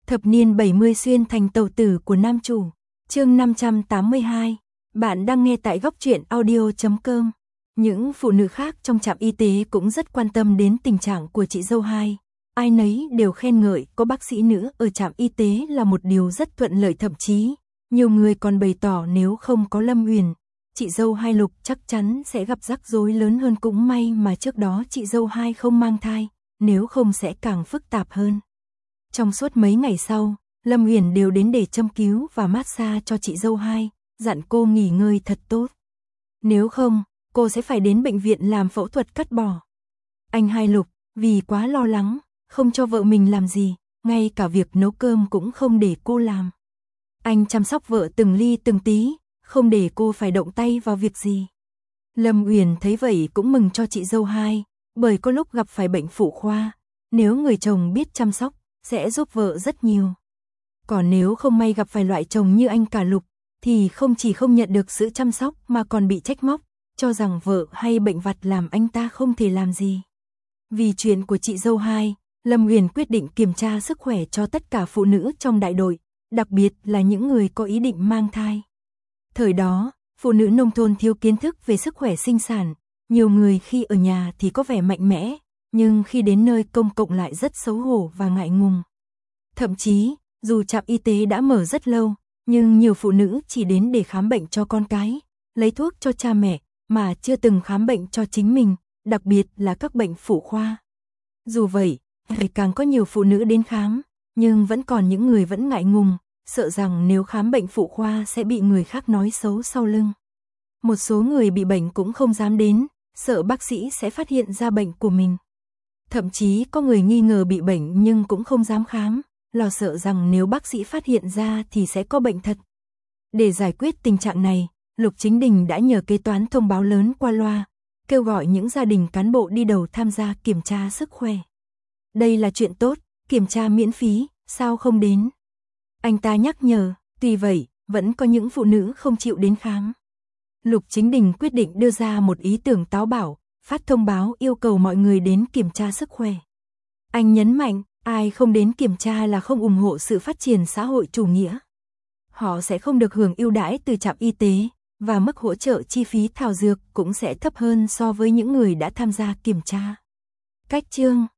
Thập niên 70 xuyên thành tàu tử của nam chủ. Chương 582. Bạn đang nghe tại goctruyện audio.com. Những phụ nữ khác trong trạm y tế cũng rất quan tâm đến tình trạng của chị dâu hai. Ai nấy đều khen ngợi có bác sĩ nữ ở trạm y tế là một điều rất thuận lợi, thậm chí nhiều người còn bày tỏ nếu không có Lâm Uyển, chị dâu hai Lục chắc chắn sẽ gặp rắc rối lớn hơn. Cũng may mà trước đó chị dâu hai không mang thai, nếu không sẽ càng phức tạp hơn. Trong suốt mấy ngày sau, Lâm Uyển đều đến để châm cứu và massage cho chị dâu hai, dặn cô nghỉ ngơi thật tốt. Nếu không, cô sẽ phải đến bệnh viện làm phẫu thuật cắt bỏ. Anh hai Lục, vì quá lo lắng, không cho vợ mình làm gì, ngay cả việc nấu cơm cũng không để cô làm. Anh chăm sóc vợ từng ly từng tí, không để cô phải động tay vào việc gì. Lâm Uyển thấy vậy cũng mừng cho chị dâu hai, bởi có lúc gặp phải bệnh phụ khoa, nếu người chồng biết chăm sóc, sẽ giúp vợ rất nhiều. Còn nếu không may gặp phải loại chồng như anh cả Lục, thì không chỉ không nhận được sự chăm sóc mà còn bị trách móc, cho rằng vợ hay bệnh vặt làm anh ta không thể làm gì. Vì chuyện của chị dâu hai, Lâm Uyển quyết định kiểm tra sức khỏe cho tất cả phụ nữ trong đại đội, đặc biệt là những người có ý định mang thai. Thời đó, phụ nữ nông thôn thiếu kiến thức về sức khỏe sinh sản, nhiều người khi ở nhà thì có vẻ mạnh mẽ, nhưng khi đến nơi công cộng lại rất xấu hổ và ngại ngùng. Thậm chí, dù trạm y tế đã mở rất lâu, nhưng nhiều phụ nữ chỉ đến để khám bệnh cho con cái, lấy thuốc cho cha mẹ, mà chưa từng khám bệnh cho chính mình, đặc biệt là các bệnh phụ khoa. Dù vậy, ngày càng có nhiều phụ nữ đến khám, nhưng vẫn còn những người vẫn ngại ngùng, sợ rằng nếu khám bệnh phụ khoa sẽ bị người khác nói xấu sau lưng. Một số người bị bệnh cũng không dám đến, sợ bác sĩ sẽ phát hiện ra bệnh của mình. Thậm chí có người nghi ngờ bị bệnh nhưng cũng không dám khám, lo sợ rằng nếu bác sĩ phát hiện ra thì sẽ có bệnh thật. Để giải quyết tình trạng này, Lục Chính Đình đã nhờ kế toán thông báo lớn qua loa, kêu gọi những gia đình cán bộ đi đầu tham gia kiểm tra sức khỏe. Đây là chuyện tốt, kiểm tra miễn phí, sao không đến? Anh ta nhắc nhở, tuy vậy, vẫn có những phụ nữ không chịu đến khám. Lục Chính Đình quyết định đưa ra một ý tưởng táo bạo, phát thông báo yêu cầu mọi người đến kiểm tra sức khỏe. Anh nhấn mạnh, ai không đến kiểm tra là không ủng hộ sự phát triển xã hội chủ nghĩa. Họ sẽ không được hưởng ưu đãi từ trạm y tế, và mức hỗ trợ chi phí thảo dược cũng sẽ thấp hơn so với những người đã tham gia kiểm tra. Cách chương